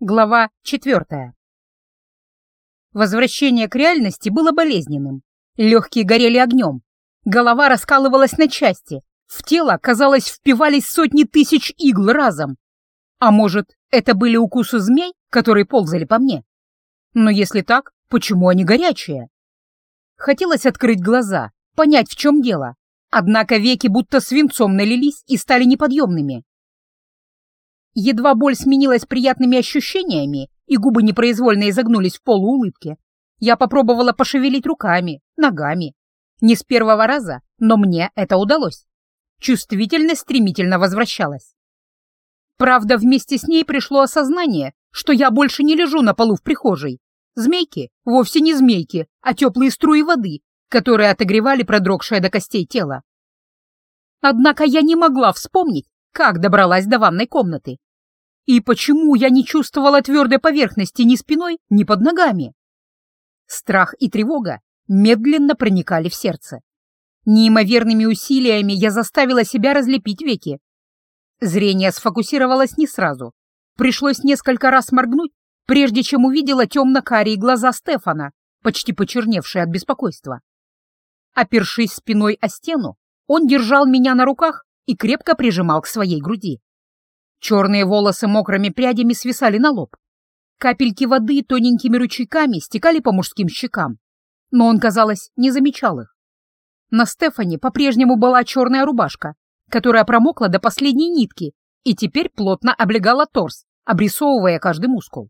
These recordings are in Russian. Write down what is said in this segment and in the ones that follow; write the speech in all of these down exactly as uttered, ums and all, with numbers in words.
Глава четвертая. Возвращение к реальности было болезненным. Легкие горели огнем. Голова раскалывалась на части. В тело, казалось, впивались сотни тысяч игл разом. А может, это были укусы змей, которые ползали по мне? Но если так, почему они горячие? Хотелось открыть глаза, понять, в чем дело. Однако веки будто свинцом налились и стали неподъемными. Едва боль сменилась приятными ощущениями, и губы непроизвольно изогнулись в полуулыбке, я попробовала пошевелить руками, ногами. Не с первого раза, но мне это удалось. Чувствительность стремительно возвращалась. Правда, вместе с ней пришло осознание, что я больше не лежу на полу в прихожей. Змейки вовсе не змейки, а теплые струи воды, которые отогревали продрогшее до костей тело. Однако я не могла вспомнить, как добралась до ванной комнаты. И почему я не чувствовала твердой поверхности ни спиной, ни под ногами? Страх и тревога медленно проникали в сердце. Неимоверными усилиями я заставила себя разлепить веки. Зрение сфокусировалось не сразу. Пришлось несколько раз моргнуть, прежде чем увидела темно-карие глаза Стефана, почти почерневшие от беспокойства. Опершись спиной о стену, он держал меня на руках и крепко прижимал к своей груди. Черные волосы мокрыми прядями свисали на лоб. Капельки воды тоненькими ручейками стекали по мужским щекам, но он, казалось, не замечал их. На Стефане по-прежнему была черная рубашка, которая промокла до последней нитки и теперь плотно облегала торс, обрисовывая каждый мускул.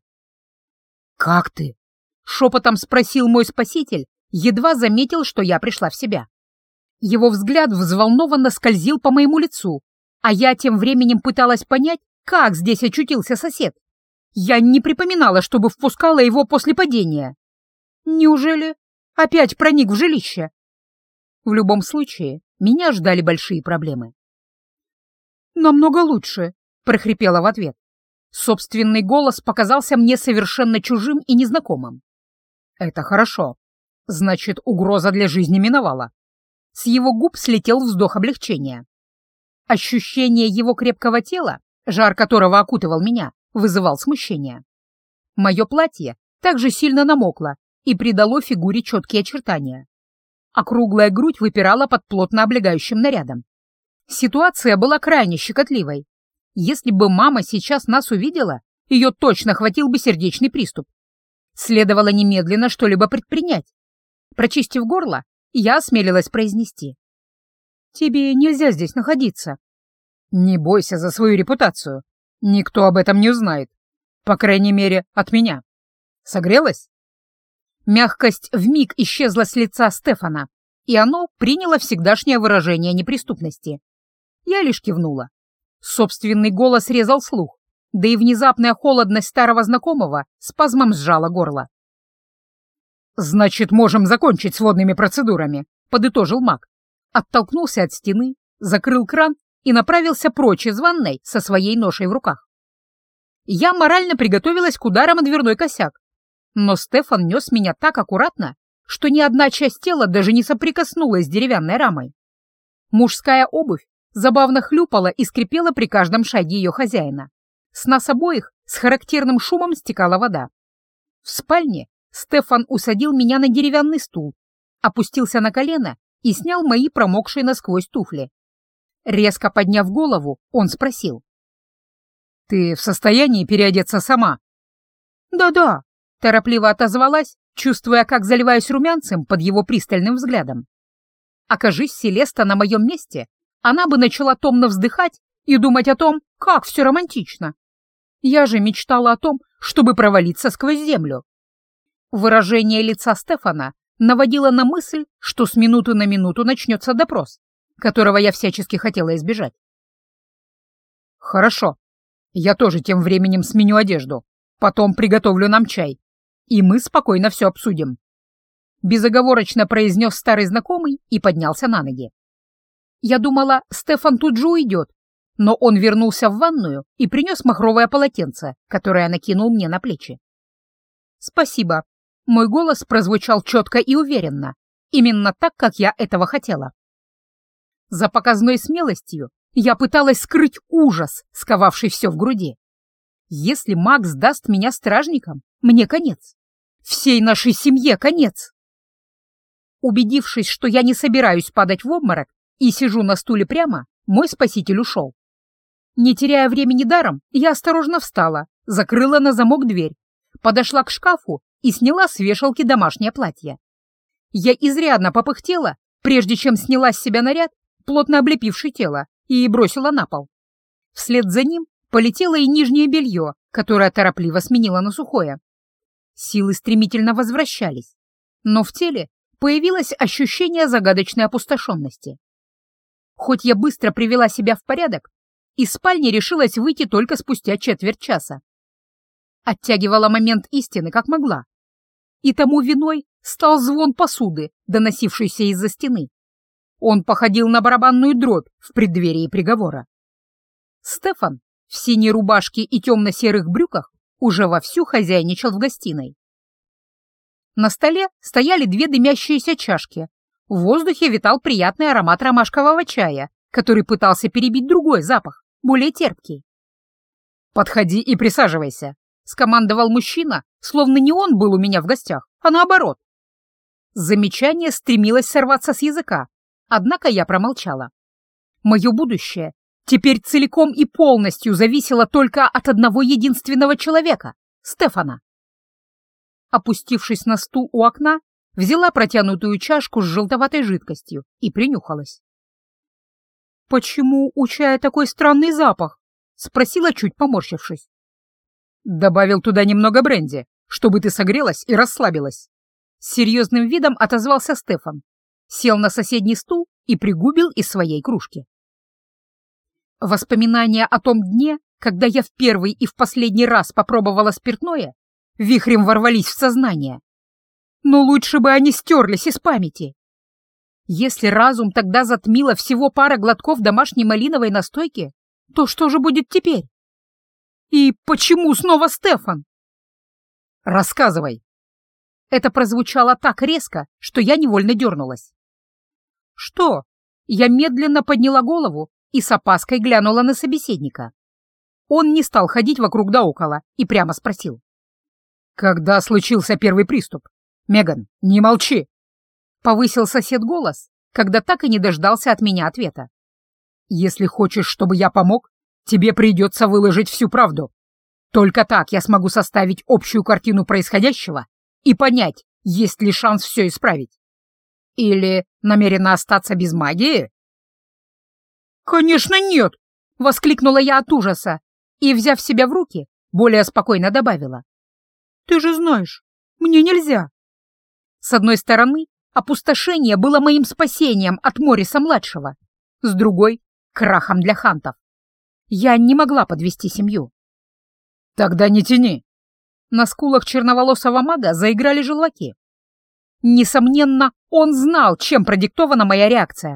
«Как ты?» — шепотом спросил мой спаситель, едва заметил, что я пришла в себя. Его взгляд взволнованно скользил по моему лицу, а я тем временем пыталась понять, как здесь очутился сосед. Я не припоминала, чтобы впускала его после падения. Неужели опять проник в жилище? В любом случае, меня ждали большие проблемы. «Намного лучше», — прохрипела в ответ. Собственный голос показался мне совершенно чужим и незнакомым. «Это хорошо. Значит, угроза для жизни миновала». С его губ слетел вздох облегчения. Ощущение его крепкого тела, жар которого окутывал меня, вызывал смущение. Мое платье также сильно намокло и придало фигуре четкие очертания. Округлая грудь выпирала под плотно облегающим нарядом. Ситуация была крайне щекотливой. Если бы мама сейчас нас увидела, ее точно хватил бы сердечный приступ. Следовало немедленно что-либо предпринять. Прочистив горло, я осмелилась произнести: «Тебе нельзя здесь находиться». «Не бойся за свою репутацию. Никто об этом не узнает. По крайней мере, от меня. Согрелась?» Мягкость вмиг исчезла с лица Стефана, и оно приняло всегдашнее выражение неприступности. Я лишь кивнула. Собственный голос резал слух, да и внезапная холодность старого знакомого спазмом сжала горло. «Значит, можем закончить с водными процедурами», — подытожил маг. Оттолкнулся от стены, закрыл кран и направился прочь из ванной со своей ношей в руках. Я морально приготовилась к ударам о дверной косяк, но Стефан нес меня так аккуратно, что ни одна часть тела даже не соприкоснулась с деревянной рамой. Мужская обувь забавно хлюпала и скрипела при каждом шаге ее хозяина. С нас обоих с характерным шумом стекала вода. В спальне Стефан усадил меня на деревянный стул, опустился на колено и снял мои промокшие насквозь туфли. Резко подняв голову, он спросил: «Ты в состоянии переодеться сама?» «Да-да», — торопливо отозвалась, чувствуя, как заливаюсь румянцем под его пристальным взглядом. Окажись Селеста на моем месте, она бы начала томно вздыхать и думать о том, как все романтично. Я же мечтала о том, чтобы провалиться сквозь землю. Выражение лица Стефана наводило на мысль, что с минуты на минуту начнется допрос, которого я всячески хотела избежать. «Хорошо. Я тоже тем временем сменю одежду. Потом приготовлю нам чай. И мы спокойно все обсудим», — безоговорочно произнес старый знакомый и поднялся на ноги. Я думала, Стефан тут же уйдет, но он вернулся в ванную и принес махровое полотенце, которое накинул мне на плечи. «Спасибо». Мой голос прозвучал четко и уверенно, именно так, как я этого хотела. За показной смелостью я пыталась скрыть ужас, сковавший все в груди. Если Макс даст меня стражникам, мне конец. Всей нашей семье конец. Убедившись, что я не собираюсь падать в обморок и сижу на стуле прямо, мой спаситель ушел. Не теряя времени даром, я осторожно встала, закрыла на замок дверь, подошла к шкафу и сняла с вешалки домашнее платье. Я изрядно попыхтела, прежде чем сняла с себя наряд, плотно облепивший тело, и бросила на пол. Вслед за ним полетело и нижнее белье, которое торопливо сменила на сухое. Силы стремительно возвращались, но в теле появилось ощущение загадочной опустошенности. Хоть я быстро привела себя в порядок, из спальни решилась выйти только спустя четверть часа. Оттягивала момент истины как могла. И тому виной стал звон посуды, доносившийся из-за стены. Он походил на барабанную дробь в преддверии приговора. Стефан в синей рубашке и темно-серых брюках уже вовсю хозяйничал в гостиной. На столе стояли две дымящиеся чашки. В воздухе витал приятный аромат ромашкового чая, который пытался перебить другой запах, более терпкий. «Подходи и присаживайся», — скомандовал мужчина, словно не он был у меня в гостях, а наоборот. Замечание стремилось сорваться с языка, однако я промолчала. Мое будущее теперь целиком и полностью зависело только от одного единственного человека — Стефана. Опустившись на стул у окна, взяла протянутую чашку с желтоватой жидкостью и принюхалась. «Почему у чая такой странный запах?» — спросила, чуть поморщившись. «Добавил туда немного бренди, чтобы ты согрелась и расслабилась». С серьезным видом отозвался Стефан, сел на соседний стул и пригубил из своей кружки. Воспоминания о том дне, когда я в первый и в последний раз попробовала спиртное, вихрем ворвались в сознание. Но лучше бы они стерлись из памяти. Если разум тогда затмило всего пара глотков домашней малиновой настойки, то что же будет теперь? И почему снова Стефан? «Рассказывай». Это прозвучало так резко, что я невольно дернулась. «Что?» Я медленно подняла голову и с опаской глянула на собеседника. Он не стал ходить вокруг да около и прямо спросил. «Когда случился первый приступ? Меган, не молчи!» Повысил сосед голос, когда так и не дождался от меня ответа. «Если хочешь, чтобы я помог, тебе придется выложить всю правду. Только так я смогу составить общую картину происходящего и понять, есть ли шанс все исправить. Или намерена остаться без магии?» «Конечно нет!» — воскликнула я от ужаса и, взяв себя в руки, более спокойно добавила. «Ты же знаешь, мне нельзя». С одной стороны, опустошение было моим спасением от Морриса-младшего, с другой — крахом для хантов. Я не могла подвести семью. «Тогда не тяни!» На скулах черноволосого мага заиграли желваки. Несомненно, он знал, чем продиктована моя реакция.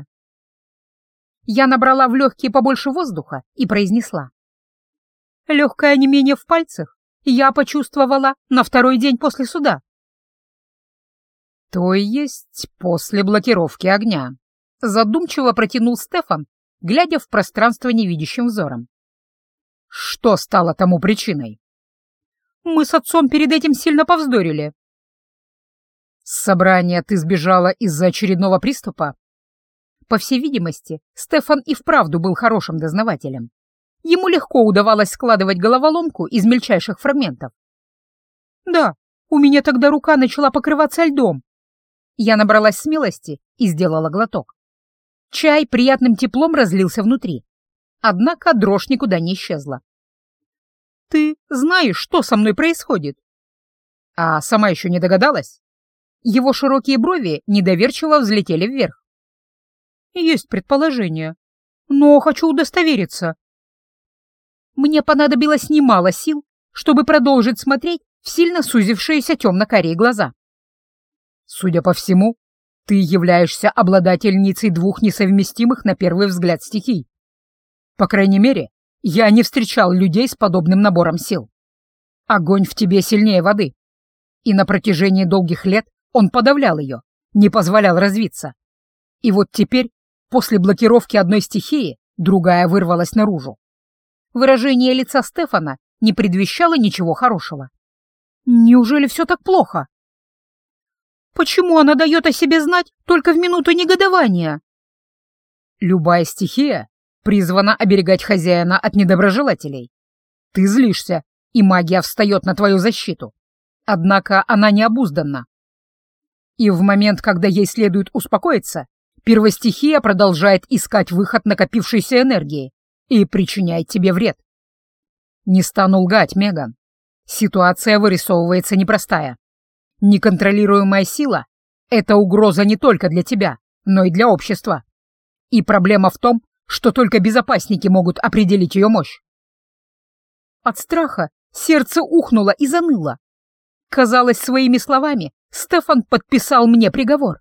Я набрала в легкие побольше воздуха и произнесла. Легкое онемение в пальцах я почувствовала на второй день после суда. То есть после блокировки огня, задумчиво протянул Стефан, глядя в пространство невидящим взором. Что стало тому причиной? Мы с отцом перед этим сильно повздорили. С собрания ты сбежала из-за очередного приступа? По всей видимости, Стефан и вправду был хорошим дознавателем. Ему легко удавалось складывать головоломку из мельчайших фрагментов. Да, у меня тогда рука начала покрываться льдом. Я набралась смелости и сделала глоток. Чай приятным теплом разлился внутри. Однако дрожь никуда не исчезла. Ты знаешь, что со мной происходит? А сама еще не догадалась? Его широкие брови недоверчиво взлетели вверх. Есть предположение, но хочу удостовериться. Мне понадобилось немало сил, чтобы продолжить смотреть в сильно сузившиеся темно-карие глаза. Судя по всему, ты являешься обладательницей двух несовместимых на первый взгляд стихий. По крайней мере, я не встречал людей с подобным набором сил. Огонь в тебе сильнее воды, и на протяжении долгих лет он подавлял ее, не позволял развиться. И вот теперь, после блокировки одной стихии, другая вырвалась наружу. Выражение лица Стефана не предвещало ничего хорошего. Неужели все так плохо? Почему она дает о себе знать только в минуту негодования? Любая стихия призвана оберегать хозяина от недоброжелателей. Ты злишься, и магия встает на твою защиту. Однако она необузданна. И в момент, когда ей следует успокоиться, первостихия продолжает искать выход накопившейся энергии и причиняет тебе вред. Не стану лгать, Меган. Ситуация вырисовывается непростая. Неконтролируемая сила — это угроза не только для тебя, но и для общества. И проблема в том, что только безопасники могут определить ее мощь. От страха сердце ухнуло и заныло. Казалось, своими словами Стефан подписал мне приговор.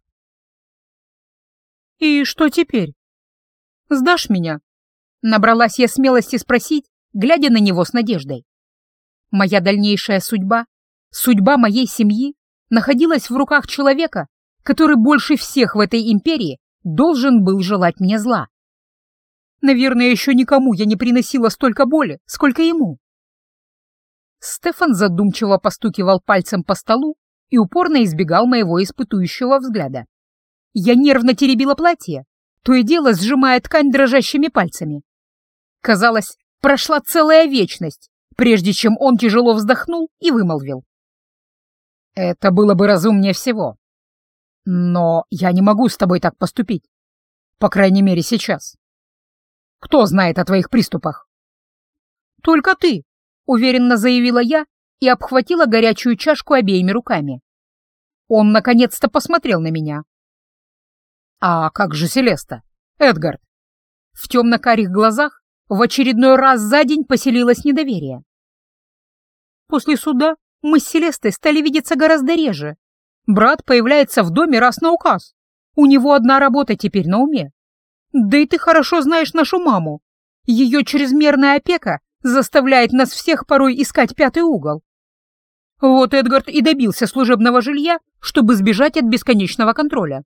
«И что теперь? Сдашь меня?» Набралась я смелости спросить, глядя на него с надеждой. Моя дальнейшая судьба, судьба моей семьи, находилась в руках человека, который больше всех в этой империи должен был желать мне зла. Наверное, еще никому я не приносила столько боли, сколько ему. Стефан задумчиво постукивал пальцем по столу и упорно избегал моего испытующего взгляда. Я нервно теребила платье, то и дело сжимая ткань дрожащими пальцами. Казалось, прошла целая вечность, прежде чем он тяжело вздохнул и вымолвил. «Это было бы разумнее всего. Но я не могу с тобой так поступить. По крайней мере, сейчас. Кто знает о твоих приступах?» «Только ты», — уверенно заявила я и обхватила горячую чашку обеими руками. Он наконец-то посмотрел на меня. «А как же Селеста? Эдгард?» В темно-карих глазах в очередной раз за день поселилось недоверие. После суда мы с Селестой стали видеться гораздо реже. Брат появляется в доме раз на указ. У него одна работа теперь на уме. Да и ты хорошо знаешь нашу маму. Ее чрезмерная опека заставляет нас всех порой искать пятый угол. Вот Эдгард и добился служебного жилья, чтобы сбежать от бесконечного контроля.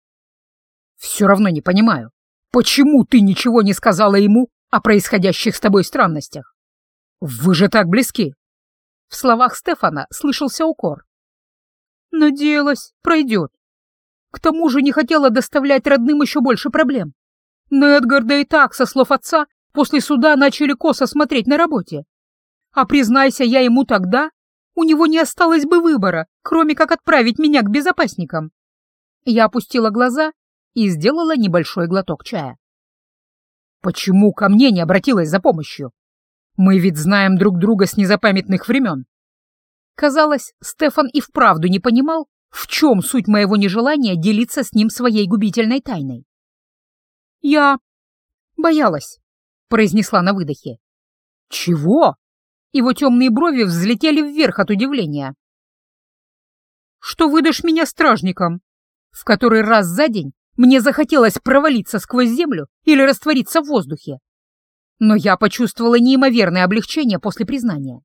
Все равно не понимаю, почему ты ничего не сказала ему о происходящих с тобой странностях? Вы же так близки. В словах Стефана слышался укор. Надеялась, пройдет. К тому же не хотела доставлять родным еще больше проблем. Но Эдгарда и так, со слов отца, после суда начали косо смотреть на работе. А признайся я ему тогда, у него не осталось бы выбора, кроме как отправить меня к безопасникам. Я опустила глаза и сделала небольшой глоток чая. Почему ко мне не обратилась за помощью? Мы ведь знаем друг друга с незапамятных времен. Казалось, Стефан и вправду не понимал, в чем суть моего нежелания делиться с ним своей губительной тайной. «Я боялась», — произнесла на выдохе. «Чего?» Его темные брови взлетели вверх от удивления. «Что выдашь меня стражникам?» В который раз за день мне захотелось провалиться сквозь землю или раствориться в воздухе. Но я почувствовала неимоверное облегчение после признания.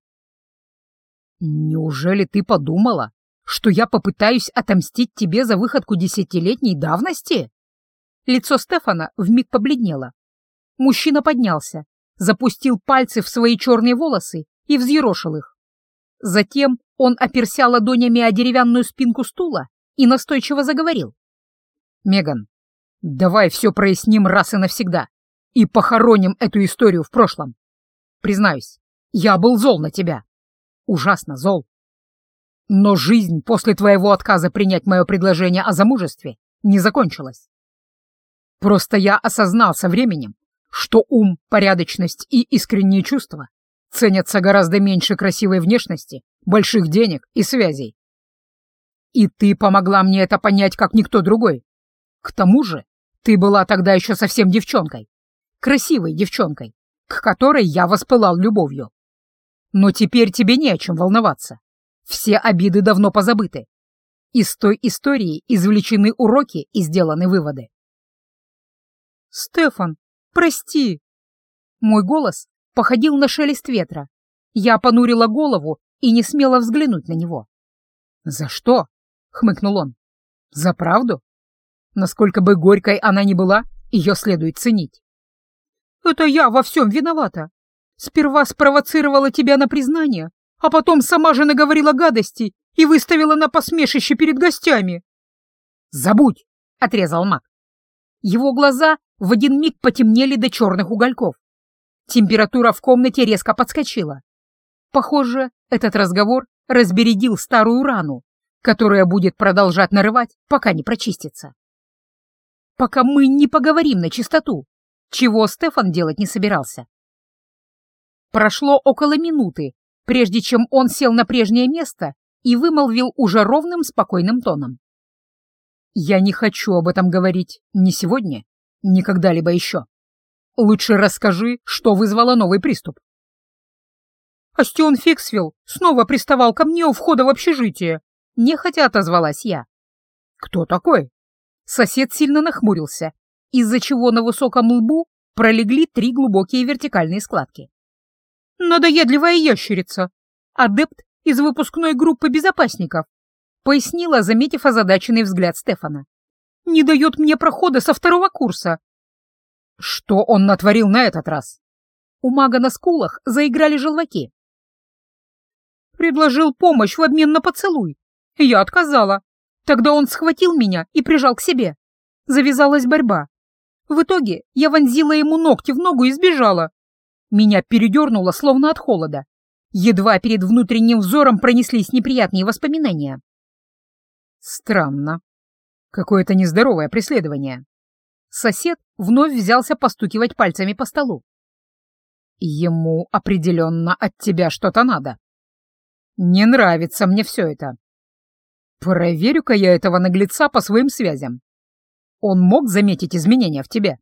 «Неужели ты подумала, что я попытаюсь отомстить тебе за выходку десятилетней давности?» Лицо Стефана вмиг побледнело. Мужчина поднялся, запустил пальцы в свои черные волосы и взъерошил их. Затем он оперся ладонями о деревянную спинку стула и настойчиво заговорил. «Меган, давай все проясним раз и навсегда и похороним эту историю в прошлом. Признаюсь, я был зол на тебя. Ужасно зол. Но жизнь после твоего отказа принять мое предложение о замужестве не закончилась. Просто я осознал со временем, что ум, порядочность и искренние чувства ценятся гораздо меньше красивой внешности, больших денег и связей. И ты помогла мне это понять, как никто другой. К тому же ты была тогда еще совсем девчонкой, красивой девчонкой, к которой я воспылал любовью. Но теперь тебе не о чем волноваться. Все обиды давно позабыты. Из той истории извлечены уроки и сделаны выводы. «Стефан, прости!» Мой голос походил на шелест ветра. Я понурила голову и не смела взглянуть на него. «За что?» — хмыкнул он. «За правду? Насколько бы горькой она ни была, ее следует ценить». «Это я во всем виновата. Сперва спровоцировала тебя на признание, а потом сама же наговорила гадости и выставила на посмешище перед гостями. «Забудь!» — отрезал маг. Его глаза в один миг потемнели до черных угольков. Температура в комнате резко подскочила. Похоже, этот разговор разбередил старую рану, которая будет продолжать нарывать, пока не прочистится. Пока мы не поговорим на чистоту, чего Стефан делать не собирался. Прошло около минуты, прежде чем он сел на прежнее место и вымолвил уже ровным, спокойным тоном. «Я не хочу об этом говорить ни сегодня, ни когда-либо еще. Лучше расскажи, что вызвало новый приступ». «Астион Фиксвилл снова приставал ко мне у входа в общежитие», — нехотя отозвалась я. «Кто такой?» Сосед сильно нахмурился, из-за чего на высоком лбу пролегли три глубокие вертикальные складки. «Надоедливая ящерица, адепт из выпускной группы безопасников», — пояснила, заметив озадаченный взгляд Стефана. «Не дает мне прохода со второго курса». «Что он натворил на этот раз?» У мага на скулах заиграли желваки. «Предложил помощь в обмен на поцелуй. Я отказала. Тогда он схватил меня и прижал к себе. Завязалась борьба. В итоге я вонзила ему ногти в ногу и сбежала. Меня передернуло, словно от холода. Едва перед внутренним взором пронеслись неприятные воспоминания». «Странно. Какое-то нездоровое преследование». Сосед вновь взялся постукивать пальцами по столу. «Ему определенно от тебя что-то надо. Не нравится мне все это. Проверю-ка я этого наглеца по своим связям. Он мог заметить изменения в тебе?»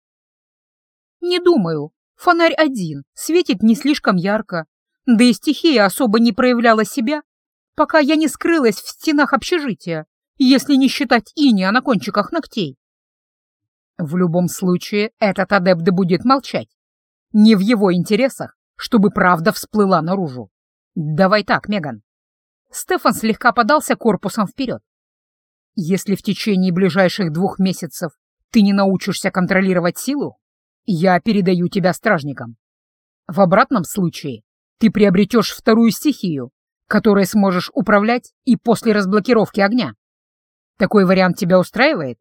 «Не думаю. Фонарь один, светит не слишком ярко, да и стихия особо не проявляла себя, пока я не скрылась в стенах общежития, если не считать иния на кончиках ногтей». «В любом случае, этот адепт будет молчать. Не в его интересах, чтобы правда всплыла наружу. Давай так, Меган». Стефан слегка подался корпусом вперед. «Если в течение ближайших двух месяцев ты не научишься контролировать силу, я передаю тебя стражникам. В обратном случае ты приобретешь вторую стихию, которой сможешь управлять и после разблокировки огня. Такой вариант тебя устраивает?»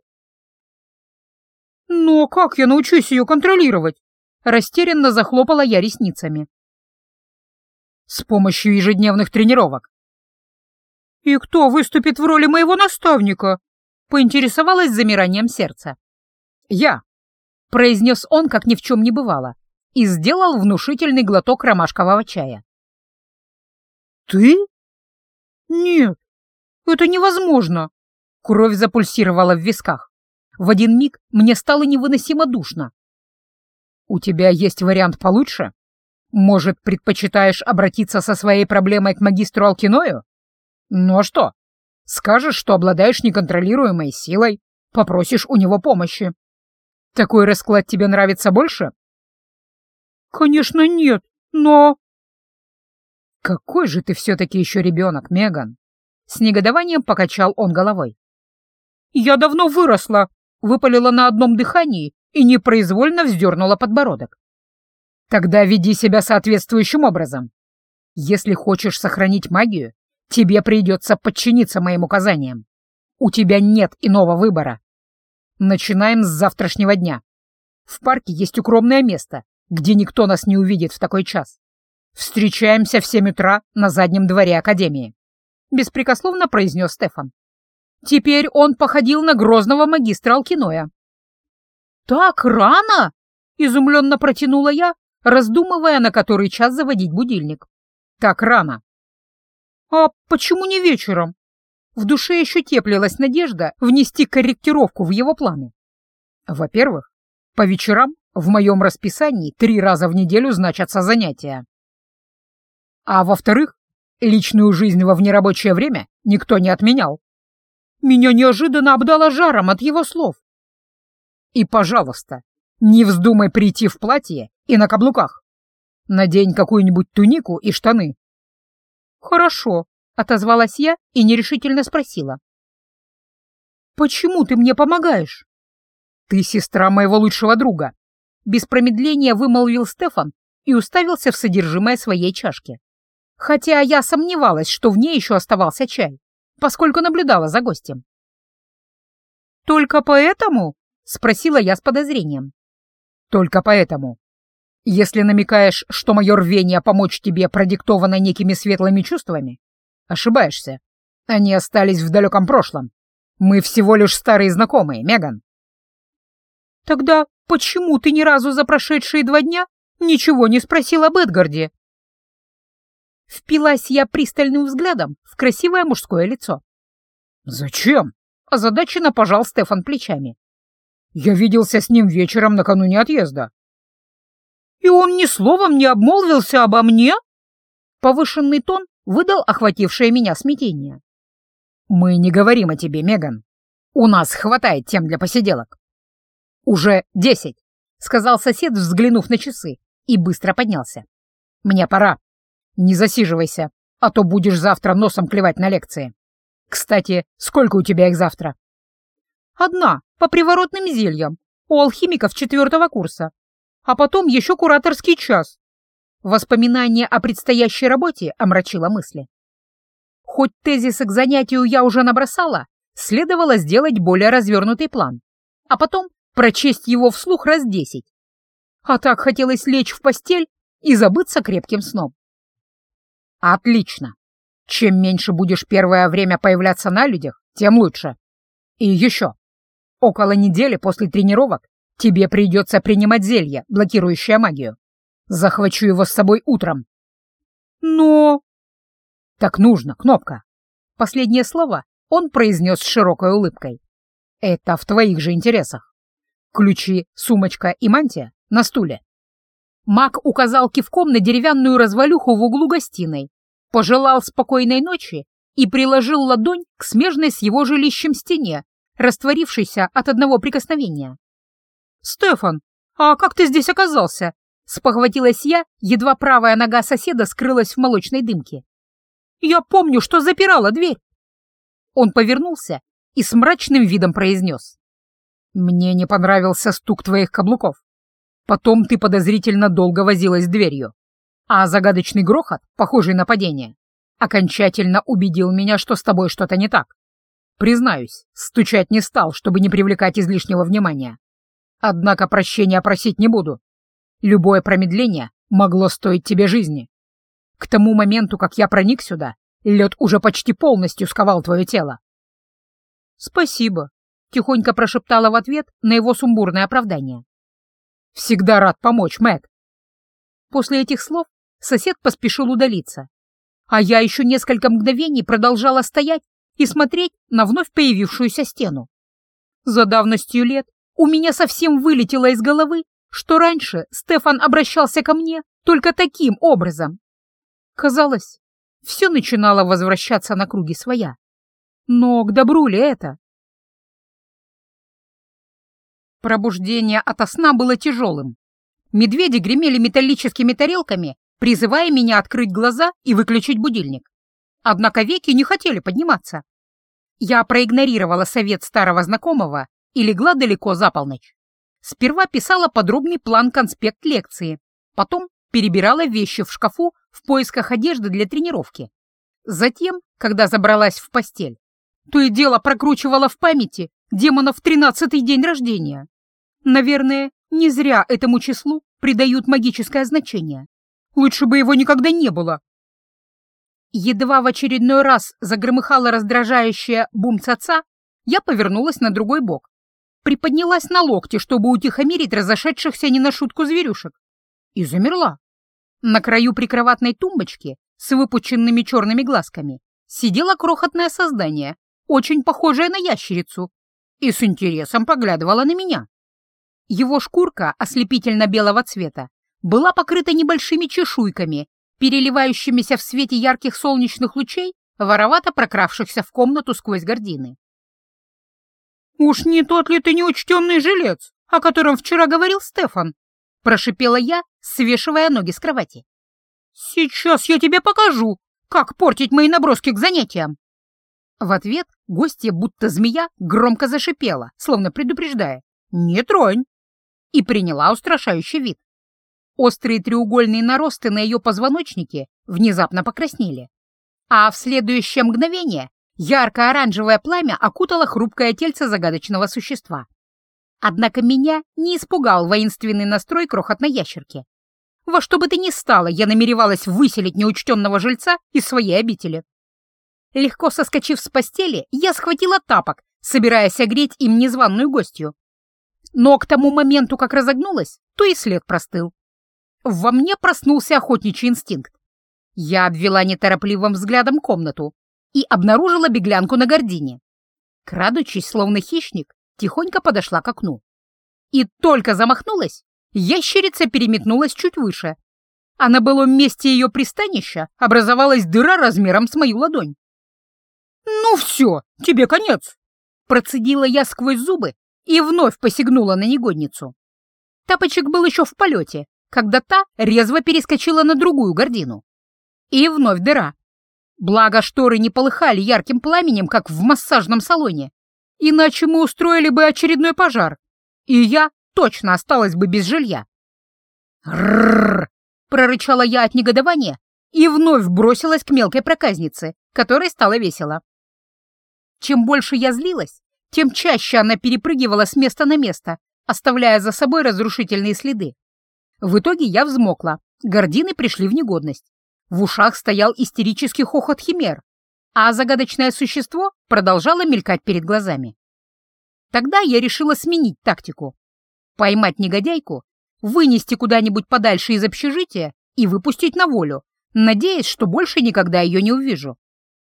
«Но как я научусь ее контролировать?» Растерянно захлопала я ресницами. «С помощью ежедневных тренировок». «И кто выступит в роли моего наставника?» — поинтересовалась с замиранием сердца. «Я», — произнес он, как ни в чем не бывало, и сделал внушительный глоток ромашкового чая. «Ты? Нет, это невозможно!» Кровь запульсировала в висках. В один миг мне стало невыносимо душно. «У тебя есть вариант получше? Может, предпочитаешь обратиться со своей проблемой к магистру Алкиною? Ну а что? Скажешь, что обладаешь неконтролируемой силой, попросишь у него помощи. Такой расклад тебе нравится больше?» «Конечно нет, но...» «Какой же ты все-таки еще ребенок, Меган!» С негодованием покачал он головой. «Я давно выросла!» — выпалила на одном дыхании и непроизвольно вздернула подбородок. «Тогда веди себя соответствующим образом. Если хочешь сохранить магию, тебе придется подчиниться моим указаниям. У тебя нет иного выбора. Начинаем с завтрашнего дня. В парке есть укромное место, где никто нас не увидит в такой час. Встречаемся в семь утра на заднем дворе Академии», — беспрекословно произнес Стефан. Теперь он походил на грозного магистра Алкиноя. «Так рано?» — изумленно протянула я, раздумывая, на который час заводить будильник. «Так рано». «А почему не вечером?» В душе еще теплилась надежда внести корректировку в его планы. «Во-первых, по вечерам в моем расписании три раза в неделю значатся занятия. А во-вторых, личную жизнь во внерабочее время никто не отменял». Меня неожиданно обдало жаром от его слов. «И, пожалуйста, не вздумай прийти в платье и на каблуках. Надень какую-нибудь тунику и штаны». «Хорошо», — отозвалась я и нерешительно спросила. «Почему ты мне помогаешь?» «Ты сестра моего лучшего друга», — без промедления вымолвил Стефан и уставился в содержимое своей чашки. Хотя я сомневалась, что в ней еще оставался чай, поскольку наблюдала за гостем. «Только поэтому?» — спросила я с подозрением. «Только поэтому. Если намекаешь, что мое рвение помочь тебе продиктовано некими светлыми чувствами, ошибаешься. Они остались в далеком прошлом. Мы всего лишь старые знакомые, Меган». «Тогда почему ты ни разу за прошедшие два дня ничего не спросил об Эдгарде?» Впилась я пристальным взглядом в красивое мужское лицо. «Зачем?» — озадаченно пожал Стефан плечами. «Я виделся с ним вечером накануне отъезда». «И он ни словом не обмолвился обо мне?» Повышенный тон выдал охватившее меня смятение. «Мы не говорим о тебе, Меган. У нас хватает тем для посиделок». «Уже десять», — сказал сосед, взглянув на часы, и быстро поднялся. «Мне пора. Не засиживайся, а то будешь завтра носом клевать на лекции. Кстати, сколько у тебя их завтра?» «Одна, по приворотным зельям, у алхимиков четвертого курса. А потом еще кураторский час». Воспоминание о предстоящей работе омрачило мысли. Хоть тезисы к занятию я уже набросала, следовало сделать более развернутый план, а потом прочесть его вслух раз десять. А так хотелось лечь в постель и забыться крепким сном. «Отлично. Чем меньше будешь первое время появляться на людях, тем лучше. И еще. Около недели после тренировок тебе придется принимать зелье, блокирующее магию. Захвачу его с собой утром». «Но...» «Так нужно, Кнопка». Последнее слово он произнес с широкой улыбкой. «Это в твоих же интересах. Ключи, сумочка и мантия на стуле». Маг указал кивком на деревянную развалюху в углу гостиной, пожелал спокойной ночи и приложил ладонь к смежной с его жилищем стене, растворившейся от одного прикосновения. «Стефан, а как ты здесь оказался?» — спохватилась я, едва правая нога соседа скрылась в молочной дымке. «Я помню, что запирала дверь». Он повернулся и с мрачным видом произнес. «Мне не понравился стук твоих каблуков. Потом ты подозрительно долго возилась с дверью, а загадочный грохот, похожий на падение, окончательно убедил меня, что с тобой что-то не так. Признаюсь, стучать не стал, чтобы не привлекать излишнего внимания. Однако прощения просить не буду. Любое промедление могло стоить тебе жизни. К тому моменту, как я проник сюда, лед уже почти полностью сковал твое тело». «Спасибо», — тихонько прошептала в ответ на его сумбурное оправдание. «Всегда рад помочь, Мэг». После этих слов сосед поспешил удалиться, а я еще несколько мгновений продолжала стоять и смотреть на вновь появившуюся стену. За давностью лет у меня совсем вылетело из головы, что раньше Стефан обращался ко мне только таким образом. Казалось, все начинало возвращаться на круги своя. Но к добру ли это? Пробуждение ото сна было тяжелым. Медведи гремели металлическими тарелками, призывая меня открыть глаза и выключить будильник. Однако веки не хотели подниматься. Я проигнорировала совет старого знакомого и легла далеко за полночь. Сперва писала подробный план-конспект лекции, потом перебирала вещи в шкафу в поисках одежды для тренировки. Затем, когда забралась в постель, то и дело прокручивала в памяти демонов тринадцатый день рождения. Наверное, не зря этому числу придают магическое значение. Лучше бы его никогда не было. Едва в очередной раз загромыхало раздражающее бум-ца-ца, я повернулась на другой бок. Приподнялась на локте, чтобы утихомирить разошедшихся не на шутку зверюшек. И замерла. На краю прикроватной тумбочки с выпученными черными глазками сидело крохотное создание, очень похожее на ящерицу, и с интересом поглядывало на меня. Его шкурка ослепительно-белого цвета была покрыта небольшими чешуйками, переливающимися в свете ярких солнечных лучей, воровато прокравшихся в комнату сквозь гардины. «Уж не тот ли ты неучтенный жилец, о котором вчера говорил Стефан?» — прошипела я, свешивая ноги с кровати. «Сейчас я тебе покажу, как портить мои наброски к занятиям!» В ответ гостья, будто змея, громко зашипела, словно предупреждая: «Не тронь!» и приняла устрашающий вид. Острые треугольные наросты на ее позвоночнике внезапно покраснели, а в следующее мгновение ярко-оранжевое пламя окутало хрупкое тельце загадочного существа. Однако меня не испугал воинственный настрой крохотной ящерки. Во что бы то ни стало, я намеревалась выселить неучтенного жильца из своей обители. Легко соскочив с постели, я схватила тапок, собираясь огреть им незваную гостью. Но к тому моменту, как разогнулась, то и след простыл. Во мне проснулся охотничий инстинкт. Я обвела неторопливым взглядом комнату и обнаружила беглянку на гордине. Крадучись, словно хищник, тихонько подошла к окну. И только замахнулась, ящерица переметнулась чуть выше, а на былом месте ее пристанища образовалась дыра размером с мою ладонь. «Ну все, тебе конец!» Процедила я сквозь зубы и вновь посягнула на негодницу. Тапочек был еще в полете, когда та резво перескочила на другую гордину. И вновь дыра. Благо шторы не полыхали ярким пламенем, как в массажном салоне, иначе мы устроили бы очередной пожар, и я точно осталась бы без жилья. «Ррррр!» — прорычала я от негодования и вновь бросилась к мелкой проказнице, которой стало весело. Чем больше я злилась, тем чаще она перепрыгивала с места на место, оставляя за собой разрушительные следы. В итоге я взмокла, гордины пришли в негодность. В ушах стоял истерический хохот химер, а загадочное существо продолжало мелькать перед глазами. Тогда я решила сменить тактику. Поймать негодяйку, вынести куда-нибудь подальше из общежития и выпустить на волю, надеясь, что больше никогда ее не увижу.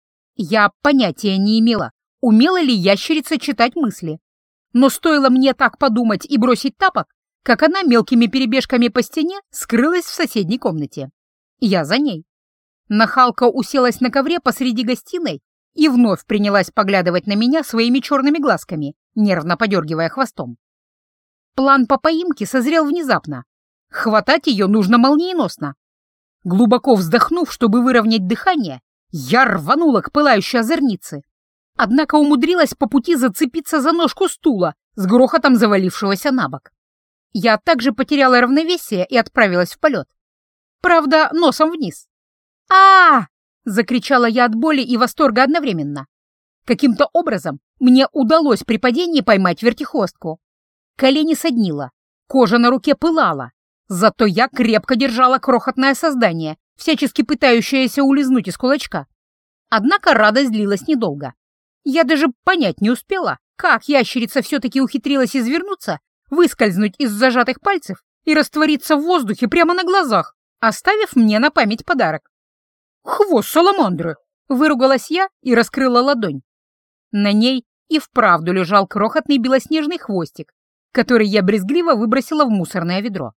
Я понятия не имела, умела ли ящерица читать мысли. Но стоило мне так подумать и бросить тапок, как она мелкими перебежками по стене скрылась в соседней комнате. Я за ней. Нахалка уселась на ковре посреди гостиной и вновь принялась поглядывать на меня своими черными глазками, нервно подергивая хвостом. План по поимке созрел внезапно. Хватать ее нужно молниеносно. Глубоко вздохнув, чтобы выровнять дыхание, я рванула к пылающей озорнице. Однако умудрилась по пути зацепиться за ножку стула, с грохотом завалившегося на бок. Я также потеряла равновесие и отправилась в полет. Правда, носом вниз. а, -а, -а закричала я от боли и восторга одновременно. Каким-то образом мне удалось при падении поймать вертихвостку. Колени соднило, кожа на руке пылала, зато я крепко держала крохотное создание, всячески пытающееся улизнуть из кулачка. Однако радость длилась недолго. Я даже понять не успела, как ящерица все-таки ухитрилась извернуться, выскользнуть из зажатых пальцев и раствориться в воздухе прямо на глазах, оставив мне на память подарок. «Хвост саламандры!» — выругалась я и раскрыла ладонь. На ней и вправду лежал крохотный белоснежный хвостик, который я брезгливо выбросила в мусорное ведро.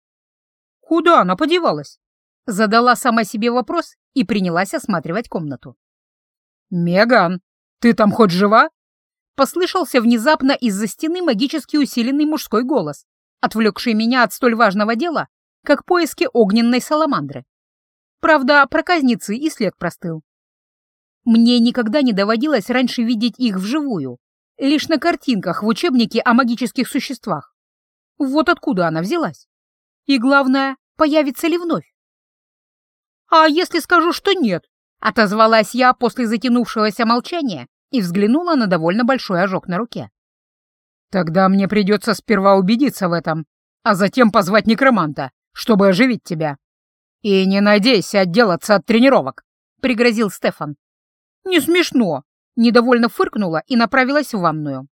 «Куда она подевалась?» — задала сама себе вопрос и принялась осматривать комнату. «Меган, ты там хоть жива?» — послышался внезапно из-за стены магически усиленный мужской голос, отвлекший меня от столь важного дела, как поиски огненной саламандры. Правда, проказницы и след простыл. Мне никогда не доводилось раньше видеть их вживую, лишь на картинках в учебнике о магических существах. Вот откуда она взялась. И главное, появится ли вновь? «А если скажу, что нет?» — отозвалась я после затянувшегося молчания и взглянула на довольно большой ожог на руке. «Тогда мне придется сперва убедиться в этом, а затем позвать некроманта, чтобы оживить тебя. И не надейся отделаться от тренировок», — пригрозил Стефан. «Не смешно», — недовольно фыркнула и направилась в ванную.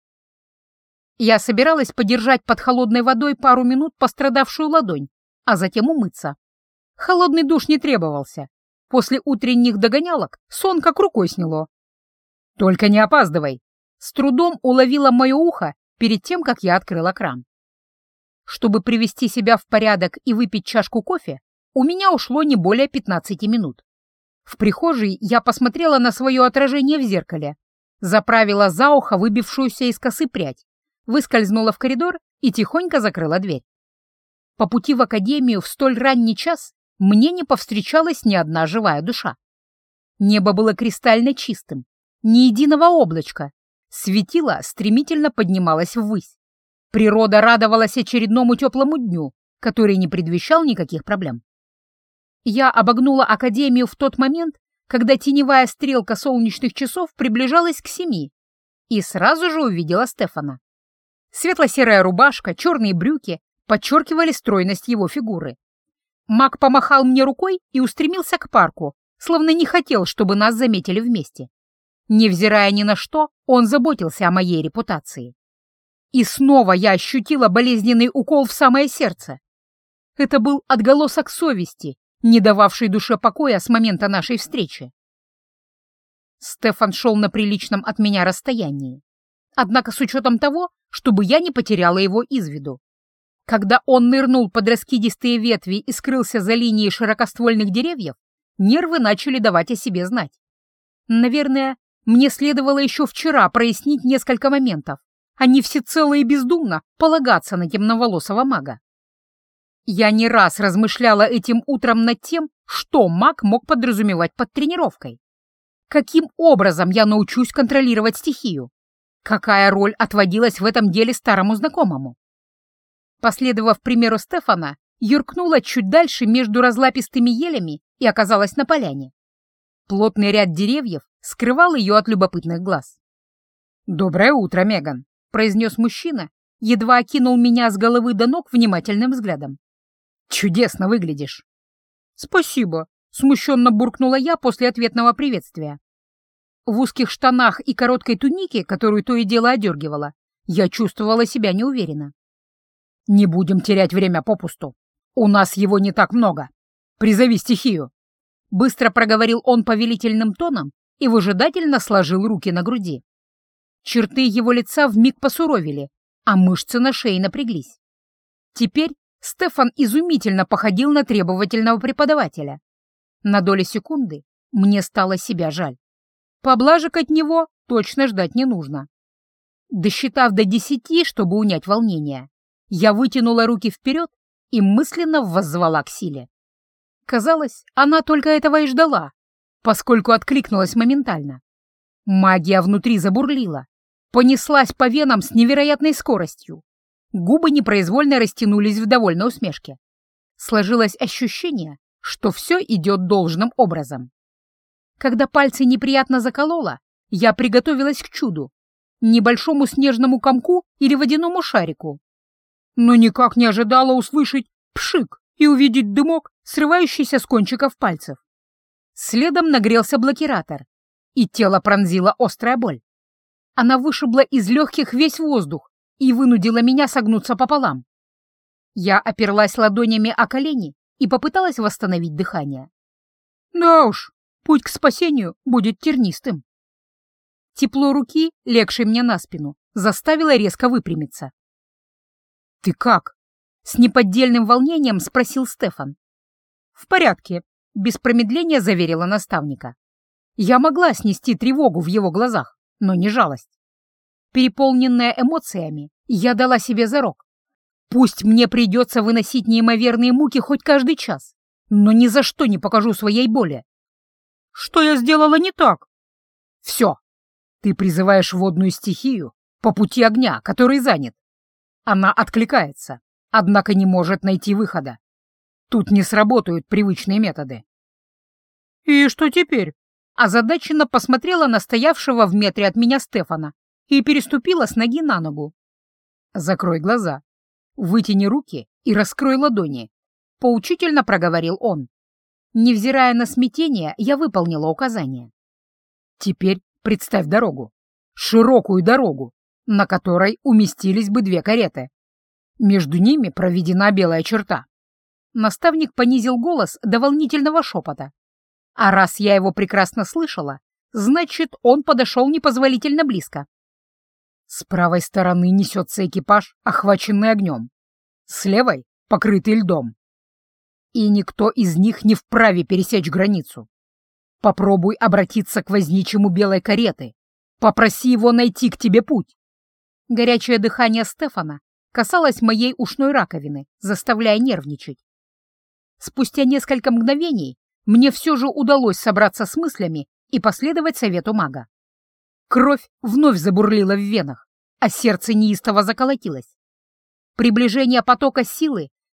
Я собиралась подержать под холодной водой пару минут пострадавшую ладонь, а затем умыться. Холодный душ не требовался. После утренних догонялок сон как рукой сняло. «Только не опаздывай!» — с трудом уловила мое ухо перед тем, как я открыла кран. Чтобы привести себя в порядок и выпить чашку кофе, у меня ушло не более пятнадцати минут. В прихожей я посмотрела на свое отражение в зеркале, заправила за ухо выбившуюся из косы прядь, выскользнула в коридор и тихонько закрыла дверь. По пути в академию в столь ранний час мне не повстречалась ни одна живая душа. Небо было кристально чистым, ни единого облачка, светило стремительно поднималось ввысь. Природа радовалась очередному теплому дню, который не предвещал никаких проблем. Я обогнула академию в тот момент, когда теневая стрелка солнечных часов приближалась к семи, и сразу же увидела Стефана. Светло-серая рубашка, черные брюки подчеркивали стройность его фигуры. Маг помахал мне рукой и устремился к парку, словно не хотел, чтобы нас заметили вместе. Невзирая ни на что, он заботился о моей репутации. И снова я ощутила болезненный укол в самое сердце. Это был отголосок совести, не дававший душе покоя с момента нашей встречи. Стефан шел на приличном от меня расстоянии, однако с учетом того, чтобы я не потеряла его из виду. Когда он нырнул под раскидистые ветви и скрылся за линией широкоствольных деревьев, нервы начали давать о себе знать. Наверное, мне следовало еще вчера прояснить несколько моментов, а не всецело и бездумно полагаться на темноволосого мага. Я не раз размышляла этим утром над тем, что маг мог подразумевать под тренировкой. Каким образом я научусь контролировать стихию? Какая роль отводилась в этом деле старому знакомому? Последовав примеру Стефана, юркнула чуть дальше между разлапистыми елями и оказалась на поляне. Плотный ряд деревьев скрывал ее от любопытных глаз. «Доброе утро, Меган», — произнес мужчина, едва окинул меня с головы до ног внимательным взглядом. «Чудесно выглядишь». «Спасибо», — смущенно буркнула я после ответного приветствия. В узких штанах и короткой тунике, которую то и дело одергивала, я чувствовала себя неуверенно. «Не будем терять время попусту. У нас его не так много. Призови стихию», — быстро проговорил он повелительным тоном и выжидательно сложил руки на груди. Черты его лица вмиг посуровели, а мышцы на шее напряглись. Теперь Стефан изумительно походил на требовательного преподавателя. На долю секунды мне стало себя жаль. Поблажек от него точно ждать не нужно. Досчитав до десяти, чтобы унять волнение, я вытянула руки вперед и мысленно воззвала к силе. Казалось, она только этого и ждала, поскольку откликнулась моментально. Магия внутри забурлила, понеслась по венам с невероятной скоростью. Губы непроизвольно растянулись в довольной усмешке. Сложилось ощущение, что все идет должным образом. Когда пальцы неприятно закололо, я приготовилась к чуду, небольшому снежному комку или водяному шарику. Но никак не ожидала услышать пшик и увидеть дымок, срывающийся с кончиков пальцев. Следом нагрелся блокиратор, и тело пронзила острая боль. Она вышибла из легких весь воздух и вынудила меня согнуться пополам. Я оперлась ладонями о колени и попыталась восстановить дыхание. Да уж, путь к спасению будет тернистым. Тепло руки, легшей мне на спину, заставило резко выпрямиться. «Ты как?» — с неподдельным волнением спросил Стефан. «В порядке», — без промедления заверила наставника. Я могла снести тревогу в его глазах, но не жалость. Переполненная эмоциями, я дала себе зарок. Пусть мне придется выносить неимоверные муки хоть каждый час, но ни за что не покажу своей боли. Что я сделала не так? Все. Ты призываешь водную стихию по пути огня, который занят. Она откликается, однако не может найти выхода. Тут не сработают привычные методы. И что теперь? Озадаченно посмотрела на стоявшего в метре от меня Стефана и переступила с ноги на ногу. «Закрой глаза, вытяни руки и раскрой ладони», — поучительно проговорил он. Невзирая на смятение, я выполнила указание. «Теперь представь дорогу, широкую дорогу, на которой уместились бы две кареты. Между ними проведена белая черта». Наставник понизил голос до волнительного шепота. А раз я его прекрасно слышала, значит, он подошел непозволительно близко. С правой стороны несется экипаж, охваченный огнем. С левой — покрытый льдом. И никто из них не вправе пересечь границу. Попробуй обратиться к возничему белой кареты. Попроси его найти к тебе путь. Горячее дыхание Стефана касалось моей ушной раковины, заставляя нервничать. Спустя несколько мгновений мне все же удалось собраться с мыслями и последовать совету мага. Кровь вновь забурлила в венах, а сердце неистово заколотилось. Приближение потока силы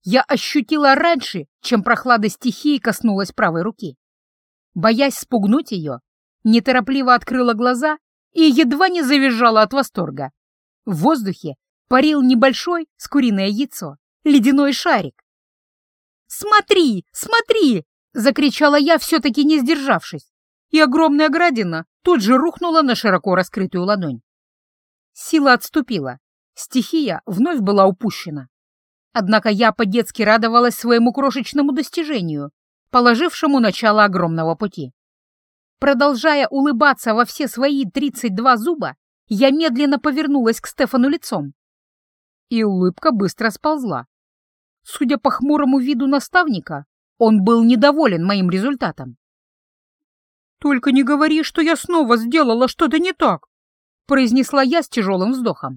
я ощутила раньше, чем прохлада стихии коснулась правой руки. Боясь спугнуть ее, неторопливо открыла глаза и едва не завизжала от восторга. В воздухе парил небольшой, с куриное яйцо, ледяной шарик. «Смотри, смотри!» — закричала я, все-таки не сдержавшись, и огромная градина тут же рухнула на широко раскрытую ладонь. Сила отступила, стихия вновь была упущена. Однако я по-детски радовалась своему крошечному достижению, положившему начало огромного пути. Продолжая улыбаться во все свои тридцать два зуба, я медленно повернулась к Стефану лицом. И улыбка быстро сползла. Судя по хмурому виду наставника, он был недоволен моим результатом. «Только не говори, что я снова сделала что-то не так», — произнесла я с тяжелым вздохом.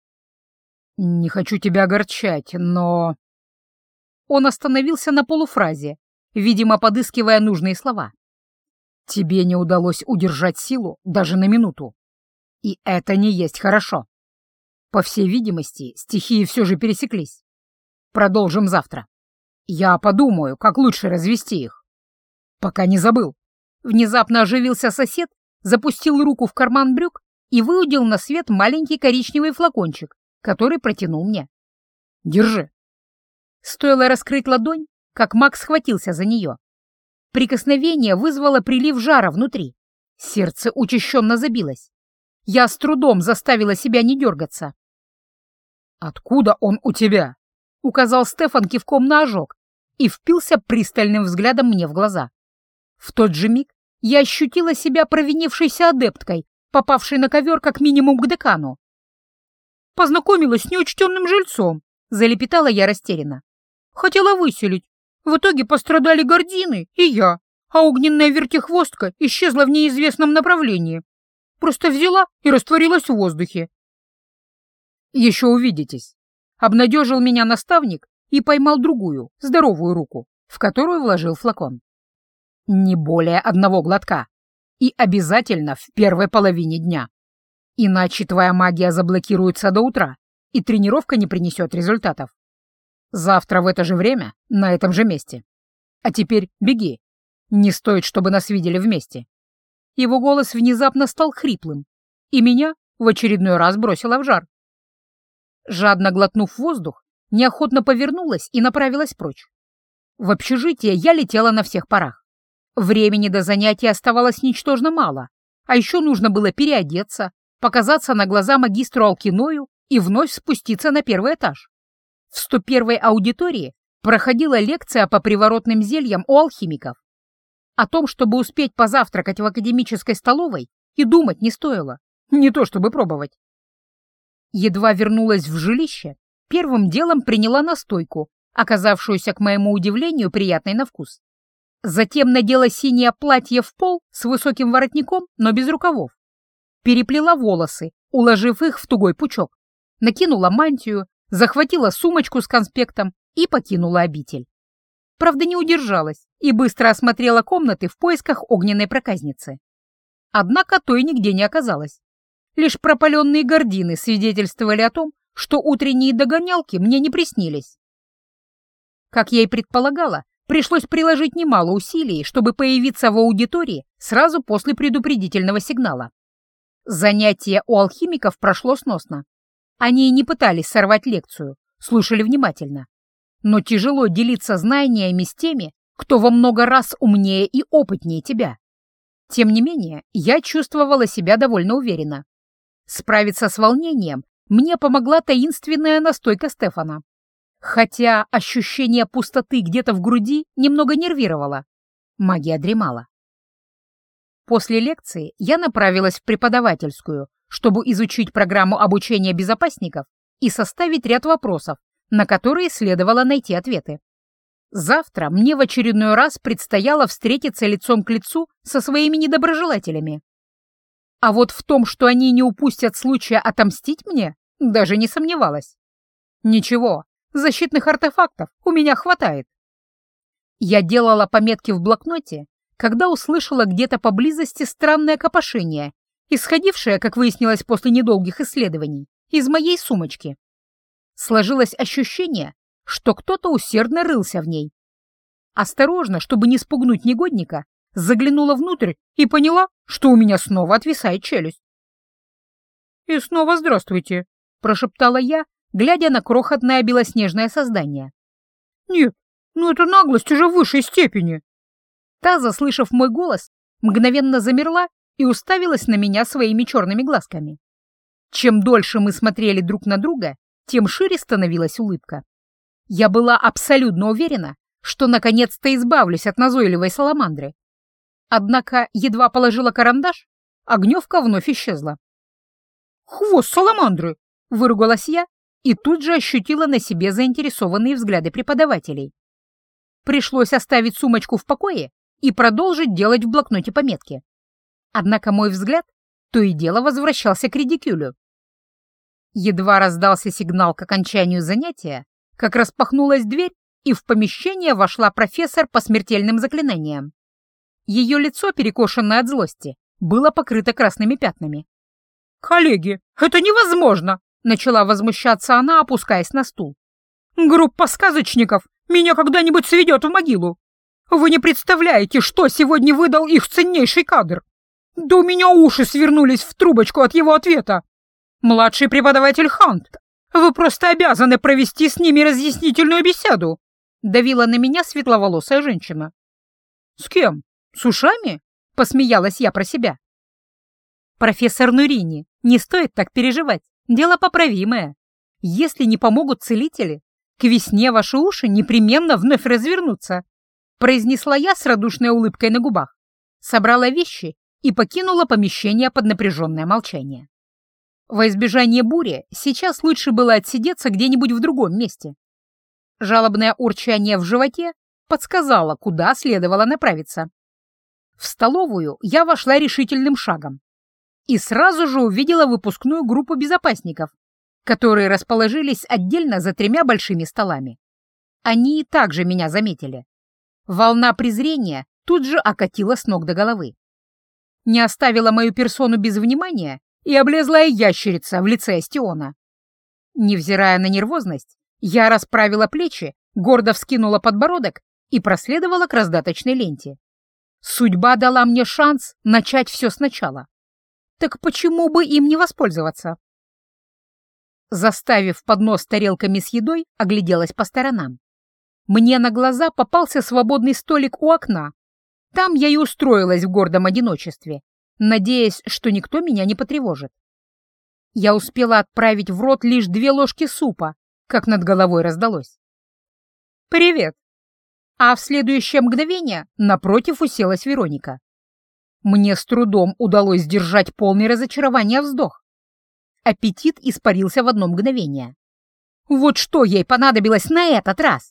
«Не хочу тебя огорчать, но...» Он остановился на полуфразе, видимо, подыскивая нужные слова. «Тебе не удалось удержать силу даже на минуту. И это не есть хорошо. По всей видимости, стихии все же пересеклись. Продолжим завтра. Я подумаю, как лучше развести их. Пока не забыл». Внезапно оживился сосед, запустил руку в карман брюк и выудил на свет маленький коричневый флакончик, который протянул мне. «Держи». Стоило раскрыть ладонь, как Макс схватился за нее. Прикосновение вызвало прилив жара внутри. Сердце учащенно забилось. Я с трудом заставила себя не дергаться. «Откуда он у тебя?» — указал Стефан кивком на ожог и впился пристальным взглядом мне в глаза. В тот же миг я ощутила себя провинившейся адепткой, попавшей на ковер как минимум к декану. «Познакомилась с неучтенным жильцом», — залепетала я растерянно. «Хотела выселить. В итоге пострадали Гордины и я, а огненная вертихвостка исчезла в неизвестном направлении. Просто взяла и растворилась в воздухе». «Еще увидитесь», — обнадежил меня наставник и поймал другую, здоровую руку, в которую вложил флакон. «Не более одного глотка. И обязательно в первой половине дня. Иначе твоя магия заблокируется до утра, и тренировка не принесет результатов. Завтра в это же время, на этом же месте. А теперь беги. Не стоит, чтобы нас видели вместе». Его голос внезапно стал хриплым, и меня в очередной раз бросило в жар. Жадно глотнув воздух, неохотно повернулась и направилась прочь. В общежитие я летела на всех парах. Времени до занятий оставалось ничтожно мало, а еще нужно было переодеться, показаться на глаза магистру Алкиною и вновь спуститься на первый этаж. В сто первой аудитории проходила лекция по приворотным зельям у алхимиков. О том, чтобы успеть позавтракать в академической столовой, и думать не стоило, не то чтобы пробовать. Едва вернулась в жилище, первым делом приняла настойку, оказавшуюся, к моему удивлению, приятной на вкус. Затем надела синее платье в пол с высоким воротником, но без рукавов. Переплела волосы, уложив их в тугой пучок. Накинула мантию, захватила сумочку с конспектом и покинула обитель. Правда, не удержалась и быстро осмотрела комнаты в поисках огненной проказницы. Однако той нигде не оказалось. Лишь пропаленные гардины свидетельствовали о том, что утренние догонялки мне не приснились. Как я и предполагала, пришлось приложить немало усилий, чтобы появиться в аудитории сразу после предупредительного сигнала. Занятие у алхимиков прошло сносно. Они не пытались сорвать лекцию, слушали внимательно. Но тяжело делиться знаниями с теми, кто во много раз умнее и опытнее тебя. Тем не менее, я чувствовала себя довольно уверенно. Справиться с волнением мне помогла таинственная настойка Стефана. Хотя ощущение пустоты где-то в груди немного нервировало. Магия дремала. После лекции я направилась в преподавательскую, чтобы изучить программу обучения безопасников и составить ряд вопросов, на которые следовало найти ответы. Завтра мне в очередной раз предстояло встретиться лицом к лицу со своими недоброжелателями. А вот в том, что они не упустят случая отомстить мне, даже не сомневалась. Ничего, защитных артефактов у меня хватает. Я делала пометки в блокноте, когда услышала где-то поблизости странное копошение, исходившее, как выяснилось после недолгих исследований, из моей сумочки. Сложилось ощущение, что кто-то усердно рылся в ней. Осторожно, чтобы не спугнуть негодника, заглянула внутрь и поняла, что у меня снова отвисает челюсть. «И снова здравствуйте», — прошептала я, глядя на крохотное белоснежное создание. «Нет, ну это наглость уже в высшей степени». Та, заслышав мой голос, мгновенно замерла и уставилась на меня своими черными глазками. Чем дольше мы смотрели друг на друга, тем шире становилась улыбка. Я была абсолютно уверена, что наконец-то избавлюсь от назойливой саламандры. Однако едва положила карандаш, огневка вновь исчезла. «Хвост саламандры!» — выругалась я и тут же ощутила на себе заинтересованные взгляды преподавателей. Пришлось оставить сумочку в покое и продолжить делать в блокноте пометки. Однако мой взгляд то и дело возвращался к редикюлю. Едва раздался сигнал к окончанию занятия, как распахнулась дверь, и в помещение вошла профессор по смертельным заклинаниям. Ее лицо, перекошенное от злости, было покрыто красными пятнами. «Коллеги, это невозможно!» — начала возмущаться она, опускаясь на стул. «Группа сказочников меня когда-нибудь сведет в могилу! Вы не представляете, что сегодня выдал их ценнейший кадр! Да у меня уши свернулись в трубочку от его ответа! Младший преподаватель Хант, вы просто обязаны провести с ними разъяснительную беседу!» — давила на меня светловолосая женщина. «С кем? С ушами?» — посмеялась я про себя. «Профессор Нурини, не стоит так переживать, дело поправимое. Если не помогут целители, к весне ваши уши непременно вновь развернутся», — произнесла я с радушной улыбкой на губах, собрала вещи и покинула помещение под напряженное молчание. Во избежание бури сейчас лучше было отсидеться где-нибудь в другом месте. Жалобное урчание в животе подсказало, куда следовало направиться. В столовую я вошла решительным шагом и сразу же увидела выпускную группу безопасников, которые расположились отдельно за тремя большими столами. Они и также меня заметили. Волна презрения тут же окатила с ног до головы. Не оставила мою персону без внимания и облезлая ящерица в лице Астиона. Невзирая на нервозность, я расправила плечи, гордо вскинула подбородок и проследовала к раздаточной ленте. Судьба дала мне шанс начать все сначала. Так почему бы им не воспользоваться? Заставив поднос с тарелками с едой, огляделась по сторонам. Мне на глаза попался свободный столик у окна. Там я и устроилась в гордом одиночестве, надеясь, что никто меня не потревожит. Я успела отправить в рот лишь две ложки супа, как над головой раздалось. «Привет!» А в следующее мгновение напротив уселась Вероника. Мне с трудом удалось сдержать полный разочарования вздох. Аппетит испарился в одно мгновение. Вот что ей понадобилось на этот раз?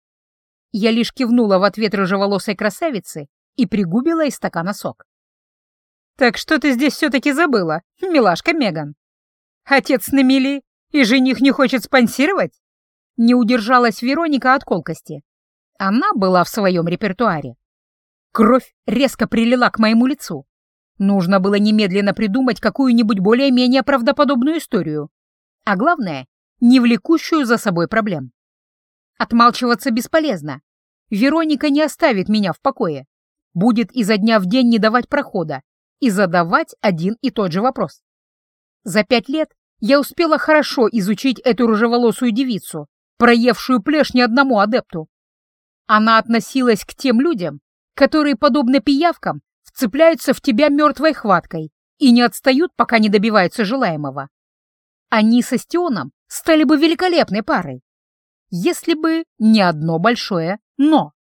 Я лишь кивнула в ответ рыжеволосой красавицы и пригубила из стакана сок. «Так что ты здесь все-таки забыла, милашка Меган? Отец на мели, и жених не хочет спонсировать?» Не удержалась Вероника от колкости. Она была в своем репертуаре. Кровь резко прилила к моему лицу. Нужно было немедленно придумать какую-нибудь более-менее правдоподобную историю. А главное, не влекущую за собой проблем. Отмалчиваться бесполезно. Вероника не оставит меня в покое. Будет изо дня в день не давать прохода и задавать один и тот же вопрос. За пять лет я успела хорошо изучить эту рыжеволосую девицу, проевшую плешь ни одному адепту. Она относилась к тем людям, которые, подобно пиявкам, вцепляются в тебя мертвой хваткой и не отстают, пока не добиваются желаемого. Они с Астионом стали бы великолепной парой, если бы не одно большое «но».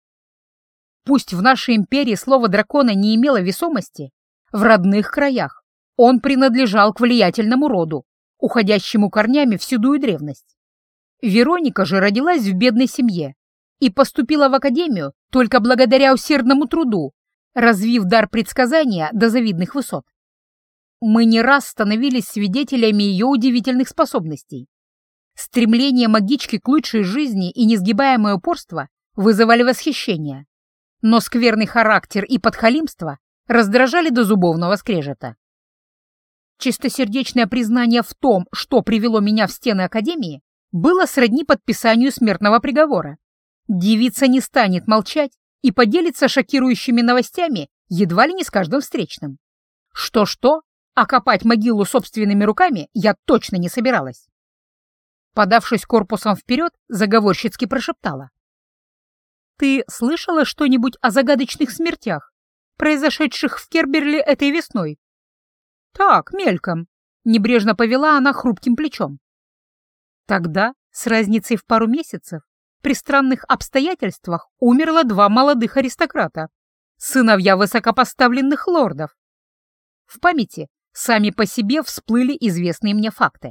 Пусть в нашей империи слово дракона не имело весомости, в родных краях он принадлежал к влиятельному роду, уходящему корнями в седую древность. Вероника же родилась в бедной семье и поступила в академию только благодаря усердному труду, развив дар предсказания до завидных высот. Мы не раз становились свидетелями ее удивительных способностей. Стремление магички к лучшей жизни и несгибаемое упорство вызывали восхищение, но скверный характер и подхалимство раздражали до зубовного скрежета. Чистосердечное признание в том, что привело меня в стены академии, было сродни подписанию смертного приговора. Девица не станет молчать и поделится шокирующими новостями едва ли не с каждым встречным. Что-что, а копать могилу собственными руками я точно не собиралась. Подавшись корпусом вперед, заговорщицки прошептала. «Ты слышала что-нибудь о загадочных смертях, произошедших в Керберли этой весной?» «Так, мельком», — небрежно повела она хрупким плечом. «Тогда, с разницей в пару месяцев, при странных обстоятельствах умерло два молодых аристократа, сыновья высокопоставленных лордов. В памяти сами по себе всплыли известные мне факты.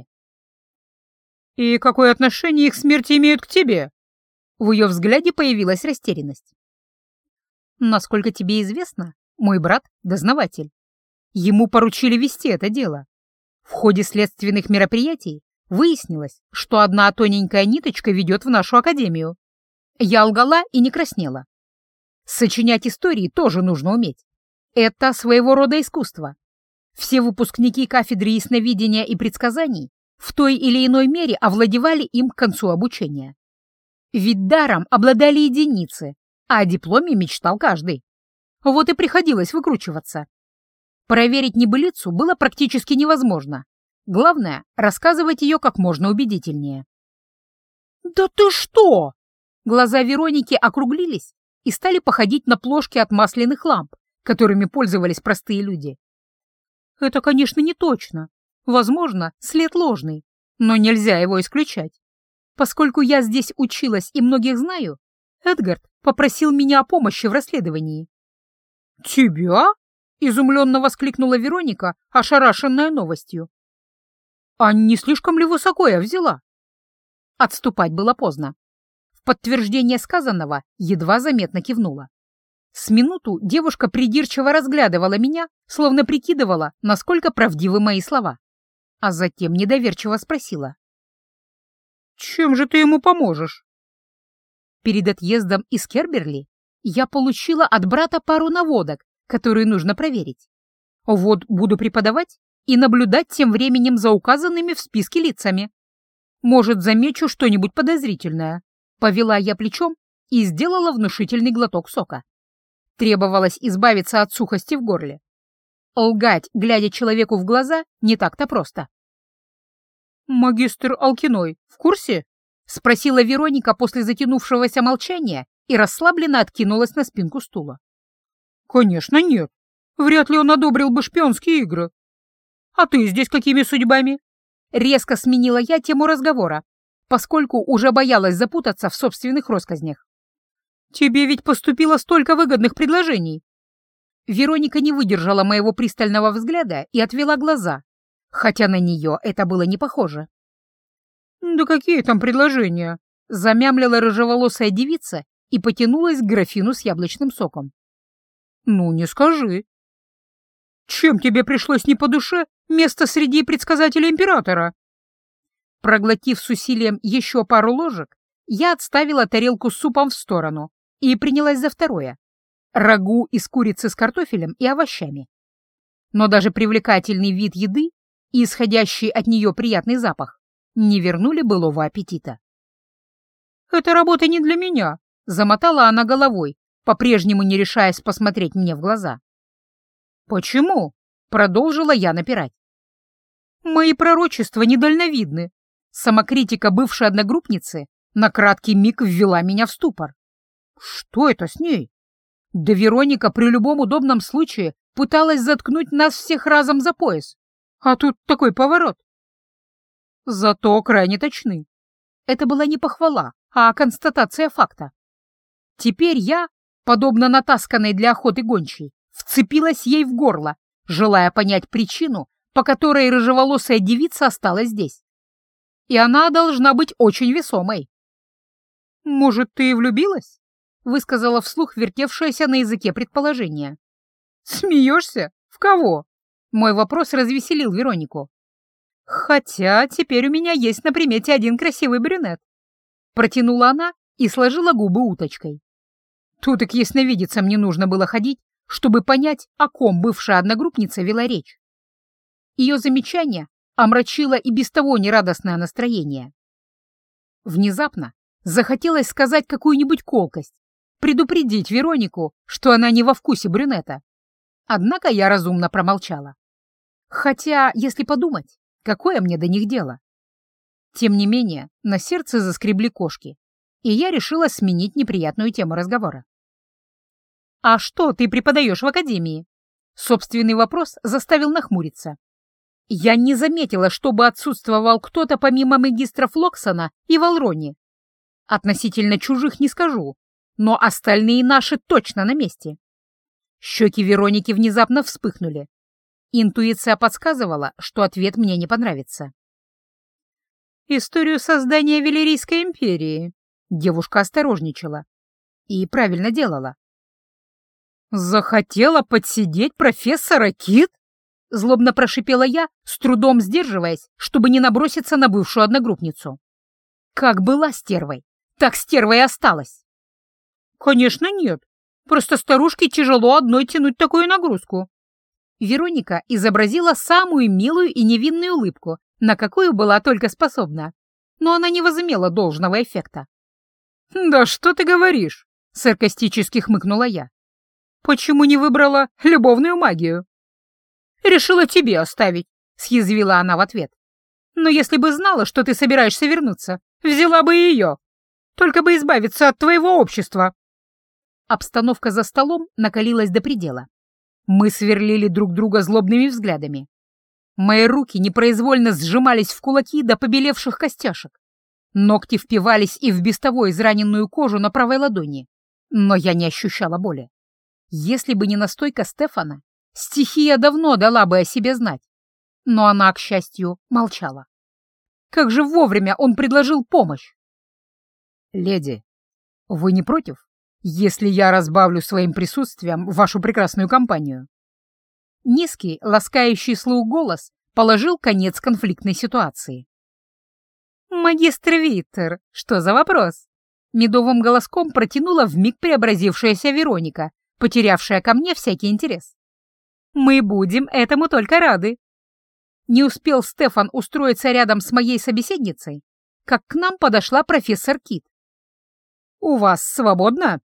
«И какое отношение их смерти имеют к тебе?» В ее взгляде появилась растерянность. «Насколько тебе известно, мой брат — дознаватель. Ему поручили вести это дело. В ходе следственных мероприятий выяснилось, что одна тоненькая ниточка ведет в нашу академию. Я лгала и не краснела. Сочинять истории тоже нужно уметь. Это своего рода искусство. Все выпускники кафедры ясновидения и предсказаний в той или иной мере овладевали им к концу обучения. Ведь даром обладали единицы, а о дипломе мечтал каждый. Вот и приходилось выкручиваться. Проверить небылицу было практически невозможно. Главное — рассказывать ее как можно убедительнее. «Да ты что?» Глаза Вероники округлились и стали походить на плошки от масляных ламп, которыми пользовались простые люди. «Это, конечно, не точно. Возможно, след ложный, но нельзя его исключать. Поскольку я здесь училась и многих знаю, Эдгард попросил меня о помощи в расследовании». «Тебя?» — изумленно воскликнула Вероника, ошарашенная новостью. «А не слишком ли высоко я взяла?» Отступать было поздно. В подтверждение сказанного едва заметно кивнула. С минуту девушка придирчиво разглядывала меня, словно прикидывала, насколько правдивы мои слова, а затем недоверчиво спросила. «Чем же ты ему поможешь?» Перед отъездом из Керберли я получила от брата пару наводок, которые нужно проверить. Вот буду преподавать и наблюдать тем временем за указанными в списке лицами. Может, замечу что-нибудь подозрительное. Повела я плечом и сделала внушительный глоток сока. Требовалось избавиться от сухости в горле. Лгать, глядя человеку в глаза, не так-то просто. «Магистр Алкиной в курсе?» — спросила Вероника после затянувшегося молчания и расслабленно откинулась на спинку стула. «Конечно нет. Вряд ли он одобрил бы шпионские игры. А ты здесь какими судьбами?» Резко сменила я тему разговора, поскольку уже боялась запутаться в собственных россказнях. «Тебе ведь поступило столько выгодных предложений». Вероника не выдержала моего пристального взгляда и отвела глаза, хотя на нее это было не похоже. «Да какие там предложения?» — замямлила рыжеволосая девица и потянулась к графину с яблочным соком. «Ну, не скажи. Чем тебе пришлось не по душе место среди предсказателей императора?» Проглотив с усилием еще пару ложек, я отставила тарелку с супом в сторону и принялась за второе — рагу из курицы с картофелем и овощами. Но даже привлекательный вид еды и исходящий от нее приятный запах не вернули былого аппетита. «Эта работа не для меня», — замотала она головой, по-прежнему не решаясь посмотреть мне в глаза. «Почему?» — продолжила я напирать. «Мои пророчества недальновидны. Самокритика бывшей одногруппницы на краткий миг ввела меня в ступор. Что это с ней? Да Вероника при любом удобном случае пыталась заткнуть нас всех разом за пояс. А тут такой поворот. Зато крайне точны. Это была не похвала, а констатация факта. Теперь я, подобно натасканной для охоты гончей, вцепилась ей в горло, желая понять причину, по которой рыжеволосая девица осталась здесь. И она должна быть очень весомой. «Может, ты и влюбилась?» — высказала вслух вертевшееся на языке предположение. «Смеешься? В кого?» Мой вопрос развеселил Веронику. «Хотя теперь у меня есть на примете один красивый брюнет». Протянула она и сложила губы уточкой. Тут и к ясновидицам не нужно было ходить, чтобы понять, о ком бывшая одногруппница вела речь. Ее замечание омрачило и без того нерадостное настроение. Внезапно захотелось сказать какую-нибудь колкость, предупредить Веронику, что она не во вкусе брюнета. Однако я разумно промолчала. Хотя, если подумать, какое мне до них дело? Тем не менее, на сердце заскребли кошки, и я решила сменить неприятную тему разговора. «А что ты преподаешь в академии?» Собственный вопрос заставил нахмуриться. Я не заметила, чтобы отсутствовал кто-то помимо магистров Локсона и Валрони. Относительно чужих не скажу, но остальные наши точно на месте. Щеки Вероники внезапно вспыхнули. Интуиция подсказывала, что ответ мне не понравится. «Историю создания Велерийской империи», — девушка осторожничала. И правильно делала. «Захотела подсидеть профессора Кит?» — злобно прошипела я, с трудом сдерживаясь, чтобы не наброситься на бывшую одногруппницу. Как была стервой, так стервой и осталась. «Конечно нет, просто старушке тяжело одной тянуть такую нагрузку». Вероника изобразила самую милую и невинную улыбку, на какую была только способна, но она не возымела должного эффекта. «Да что ты говоришь?» — саркастически хмыкнула я. «Почему не выбрала любовную магию?» «Решила тебе оставить», — съязвила она в ответ. «Но если бы знала, что ты собираешься вернуться, взяла бы ее. Только бы избавиться от твоего общества». Обстановка за столом накалилась до предела. Мы сверлили друг друга злобными взглядами. Мои руки непроизвольно сжимались в кулаки до побелевших костяшек. Ногти впивались и в без того израненную кожу на правой ладони, но я не ощущала боли. Если бы не настойка Стефана, стихия давно дала бы о себе знать. Но она, к счастью, молчала. Как же вовремя он предложил помощь! «Леди, вы не против, если я разбавлю своим присутствием вашу прекрасную компанию?» Низкий, ласкающий слух голос положил конец конфликтной ситуации. «Магистр Виттер, что за вопрос?» Медовым голоском протянула вмиг преобразившаяся Вероника, потерявшая ко мне всякий интерес. «Мы будем этому только рады». Не успел Стефан устроиться рядом с моей собеседницей, как к нам подошла профессор Кит. «У вас свободно?»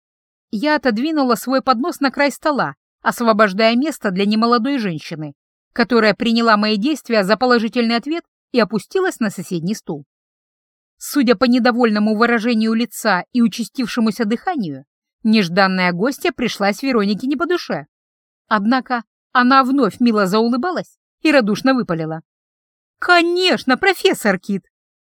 Я отодвинула свой поднос на край стола, освобождая место для немолодой женщины, которая приняла мои действия за положительный ответ и опустилась на соседний стул. Судя по недовольному выражению лица и участившемуся дыханию, нежданная гостья пришлась Веронике не по душе. Однако она вновь мило заулыбалась и радушно выпалила: «Конечно, профессор Кит!»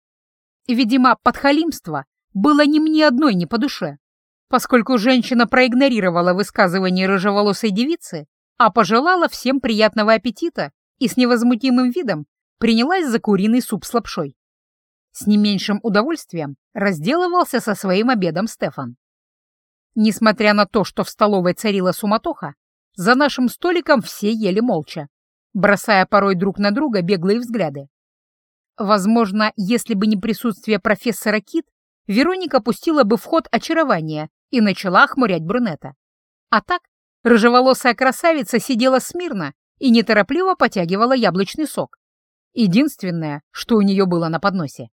Видимо, подхалимство было ни мне одной не по душе, поскольку женщина проигнорировала высказывание рыжеволосой девицы, а пожелала всем приятного аппетита и с невозмутимым видом принялась за куриный суп с лапшой. С не меньшим удовольствием разделывался со своим обедом Стефан. Несмотря на то, что в столовой царила суматоха, за нашим столиком все ели молча, бросая порой друг на друга беглые взгляды. Возможно, если бы не присутствие профессора Кит, Вероника пустила бы в ход очарование и начала охмурять брюнета. А так, рыжеволосая красавица сидела смирно и неторопливо потягивала яблочный сок. Единственное, что у нее было на подносе.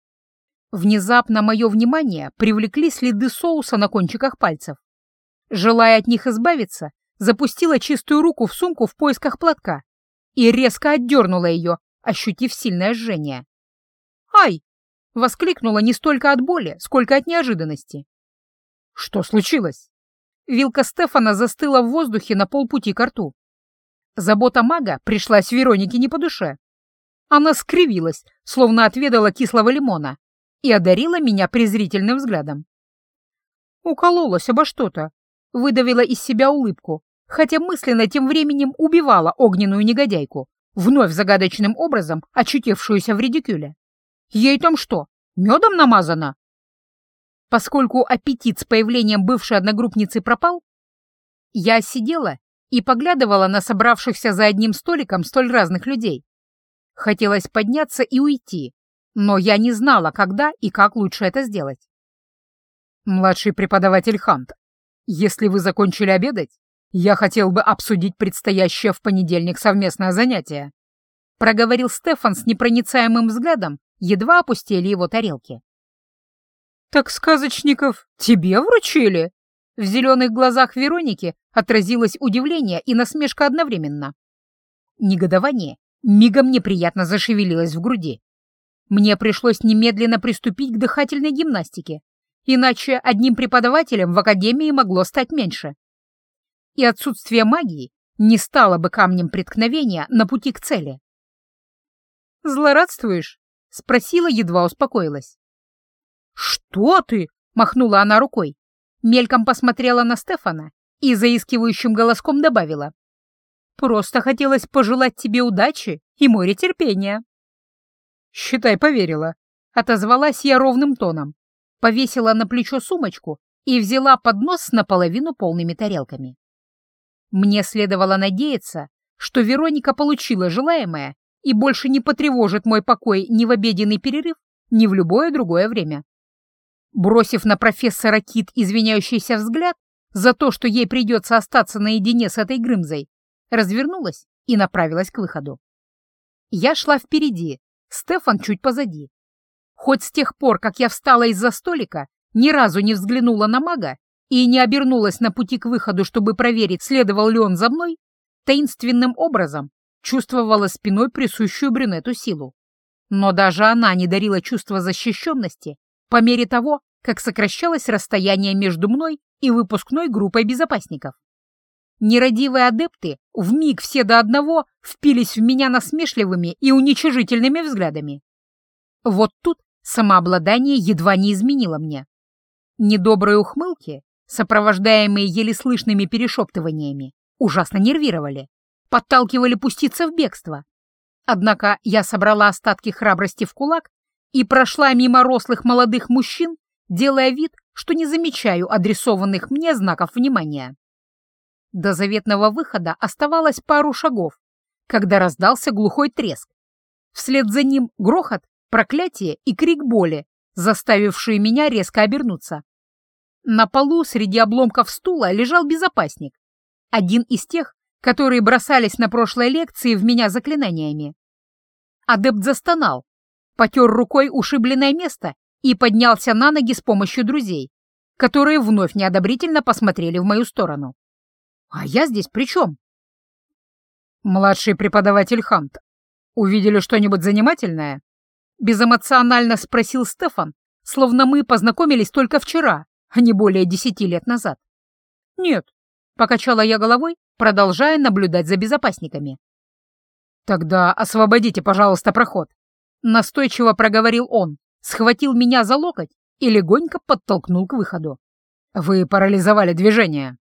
Внезапно мое внимание привлекли следы соуса на кончиках пальцев. Желая от них избавиться, запустила чистую руку в сумку в поисках платка и резко отдернула ее, ощутив сильное жжение. «Ай!» — воскликнула не столько от боли, сколько от неожиданности. «Что случилось?» Вилка Стефана застыла в воздухе на полпути к рту. Забота мага пришлась Веронике не по душе. Она скривилась, словно отведала кислого лимона, и одарила меня презрительным взглядом. Укололась обо что-то, выдавила из себя улыбку, хотя мысленно тем временем убивала огненную негодяйку, вновь загадочным образом очутившуюся в редикюле. Ей там что, медом намазано? Поскольку аппетит с появлением бывшей одногруппницы пропал, я сидела и поглядывала на собравшихся за одним столиком столь разных людей. Хотелось подняться и уйти, но я не знала, когда и как лучше это сделать. «Младший преподаватель Хант, если вы закончили обедать, я хотел бы обсудить предстоящее в понедельник совместное занятие», проговорил Стефан с непроницаемым взглядом, едва опустили его тарелки. «Так сказочников тебе вручили?» В зеленых глазах Вероники отразилось удивление и насмешка одновременно. Негодование мигом неприятно зашевелилось в груди. Мне пришлось немедленно приступить к дыхательной гимнастике, иначе одним преподавателем в академии могло стать меньше. И отсутствие магии не стало бы камнем преткновения на пути к цели. «Злорадствуешь?» — спросила, едва успокоилась. «Что ты?» — махнула она рукой, мельком посмотрела на Стефана и заискивающим голоском добавила. «Просто хотелось пожелать тебе удачи и моря терпения». «Считай, поверила», — отозвалась я ровным тоном, повесила на плечо сумочку и взяла поднос с наполовину полными тарелками. Мне следовало надеяться, что Вероника получила желаемое и больше не потревожит мой покой ни в обеденный перерыв, ни в любое другое время. Бросив на профессора Кит извиняющийся взгляд за то, что ей придется остаться наедине с этой Грымзой, развернулась и направилась к выходу. Я шла впереди, Стефан чуть позади. Хоть с тех пор, как я встала из-за столика, ни разу не взглянула на мага и не обернулась на пути к выходу, чтобы проверить, следовал ли он за мной, таинственным образом чувствовала спиной присущую брюнету силу. Но даже она не дарила чувства защищенности по мере того, как сокращалось расстояние между мной и выпускной группой безопасников. Нерадивые адепты вмиг все до одного впились в меня насмешливыми и уничижительными взглядами. Вот тут самообладание едва не изменило мне. Недобрые ухмылки, сопровождаемые еле слышными перешептываниями, ужасно нервировали, подталкивали пуститься в бегство. Однако я собрала остатки храбрости в кулак и прошла мимо рослых молодых мужчин, делая вид, что не замечаю адресованных мне знаков внимания. До заветного выхода оставалось пару шагов, когда раздался глухой треск. Вслед за ним грохот, проклятие и крик боли, заставившие меня резко обернуться. На полу среди обломков стула лежал безопасник, один из тех, которые бросались на прошлой лекции в меня заклинаниями. Адепт застонал, потер рукой ушибленное место и поднялся на ноги с помощью друзей, которые вновь неодобрительно посмотрели в мою сторону. А я здесь при чем? Младший преподаватель Хант. Увидели что-нибудь занимательное? Безэмоционально спросил Стефан, словно мы познакомились только вчера, а не более десяти лет назад. Нет, покачала я головой, продолжая наблюдать за безопасниками. Тогда освободите, пожалуйста, проход. Настойчиво проговорил он, схватил меня за локоть и легонько подтолкнул к выходу. Вы парализовали движение.